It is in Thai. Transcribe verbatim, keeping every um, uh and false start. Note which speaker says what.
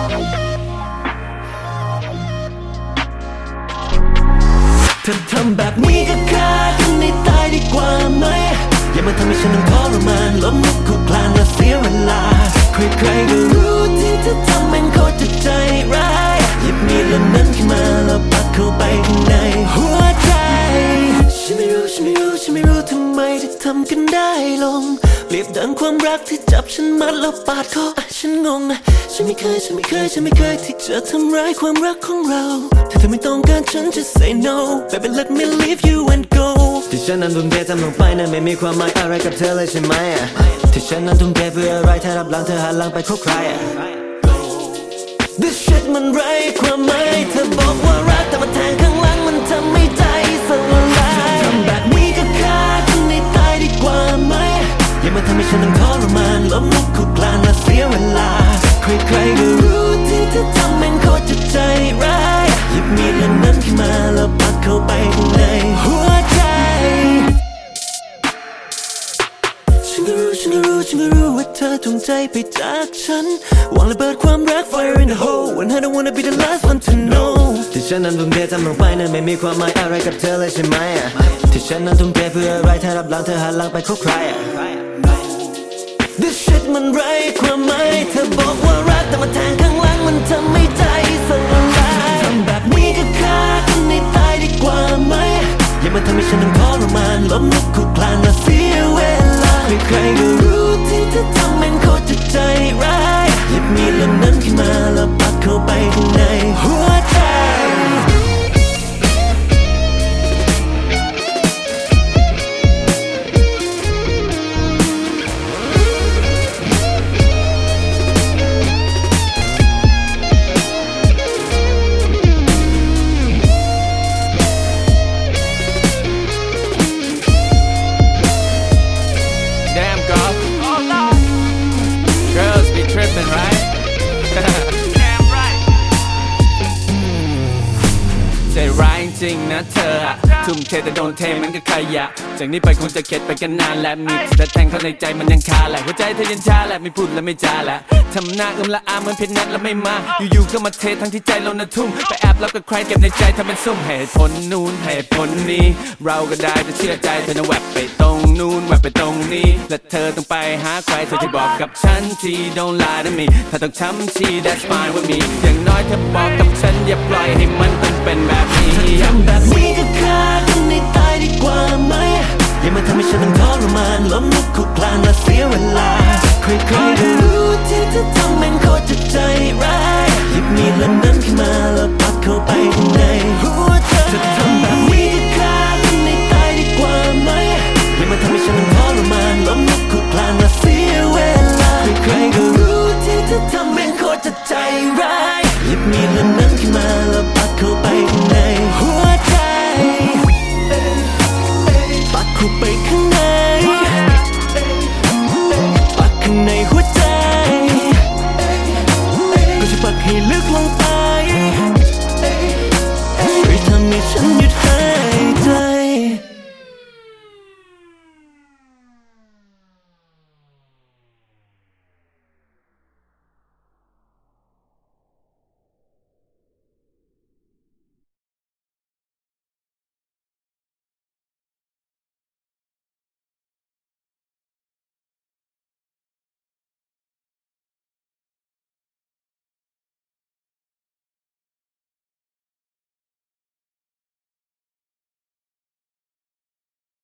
Speaker 1: ถ้าทำแบบนี้ก็ฆ่ากันให้ตายดีกว่าไหมอย่ามาทำให้ฉันต้องทรมานล้มลุกคลุกคลานและเสียเวลาใครๆก็รู้ที่เธอทำเป็นโคตรจะใจร้ายหยิบมีดเล่มนั้นขึ้นมาแล้วปักเข้าไปข้างในหัวใจฉันไม่รู้ฉันไม่รู้ฉันไม่รู้ทำไมถึงทำกันได้ลงเปรียบดังความรักที่จับฉันมัดแล้วปาดคอฉันงงฉันไม่เคยฉันไม่เคยฉันไม่เคยที่จะทำร้ายความรักของเราถ้าเธอไม่ต้องการฉันจะ say no baby let me leave you and go ที่ฉันนั้นทุ่มเททำลงไปนั้นไม่มีความหมายอะไรกับเธอเลยใช่ไหมที่ฉันนั้นทุ่มเทเพื่ออะไรถ้ารับหลังเธอหันหลังไปคบใคร This shit มันไร้ความหมายเธอบอกว่ารักแต่มาแทงข้างหลังมันทำให้ใจสลายทำแบบนี้ก็ฆ่ากันให้ตายดีกว่าไหมอย่ามาทำให้ฉันต้องทรมานล้มลุกคลุกคลานและเสียเวลาใครๆก็รู้ที่เธอทำเป็นโคตรจะใจร้ายหยิบมีดเล่มนั้นขึ้นมาแล้วปักเข้าไปข้างในหัวใจฉันก็รู้ฉันก็รู้ฉันก็รู้ว่าเธอจงใจไปจากฉันวางระเบิดความรัก fire in the hole and I don't wanna be the last one to know ที่ฉันนั้นทุ่มเททำลงไปนั้นไม่มีความหมายอะไรกับเธอเลยใช่ไหมที่ฉันนั้นทุ่มเทเพื่ออะไรถ้ารับหลังเธอหันหลังไปคบใคร This shit มันไร้ความหมายเธอบอกว่ารักแต่มาแทงข้างหลังมันทำให้ใจสลายทำแบบนี้ก็ฆ่ากันให้ตายดีกว่าไหมอย่ามาทำให้ฉันต้องทรมานล้มลุกคลุกคลานและเสียเวลาใครๆก็รู้ที่เธอทำเป็นโคตรจะใจร้ายหยิบมีดเล่มนั้นขึ้นมาแล้วปักเข้าไปข้างในหัวใจ
Speaker 2: Tripping, right? Damn right. ใจร้ายจริงนะเธออะทุ่มเทแต่โดนเทมันก็ขยะจากนี้ไปคงจะเข็ดไปกันนานและมีแต่แทงเข้าในใจมันยังคาแหละหัวใจเธอยังชาแหละไม่พูดและไม่จาแหละทำหน้าอึมละอาเหมือนเพชรนัดแล้วไม่มาอยู่ๆก็มาเททั้งที่ใจเราน่ะทุ่มไปแอบแล้วก็ใครเก็บในใจทำเป็นซุ่มเหตุผลนู้นเหตุผลนี้เราก็ได้จะเชื่อใจเธอนะแวบไปตรงนู้นแวบไปตรงนี้และเธอต้องไปหาใครเธอที่บอกกับฉันที don't lie to me ถ้าต้องช้ำชี that's fine with me อย่างน้อยเธอบอกกับฉันอย่าปล่อยให้มันต้องเป็นแบบนี้
Speaker 1: ทำแบบนี้ก็ฆ่ากันให้ตายดีกว่าไหมอย่ามาทำให้ฉันต้องทรมานล้มลุกคลุกคลานและเสียเวลาใครๆก็รู้ที่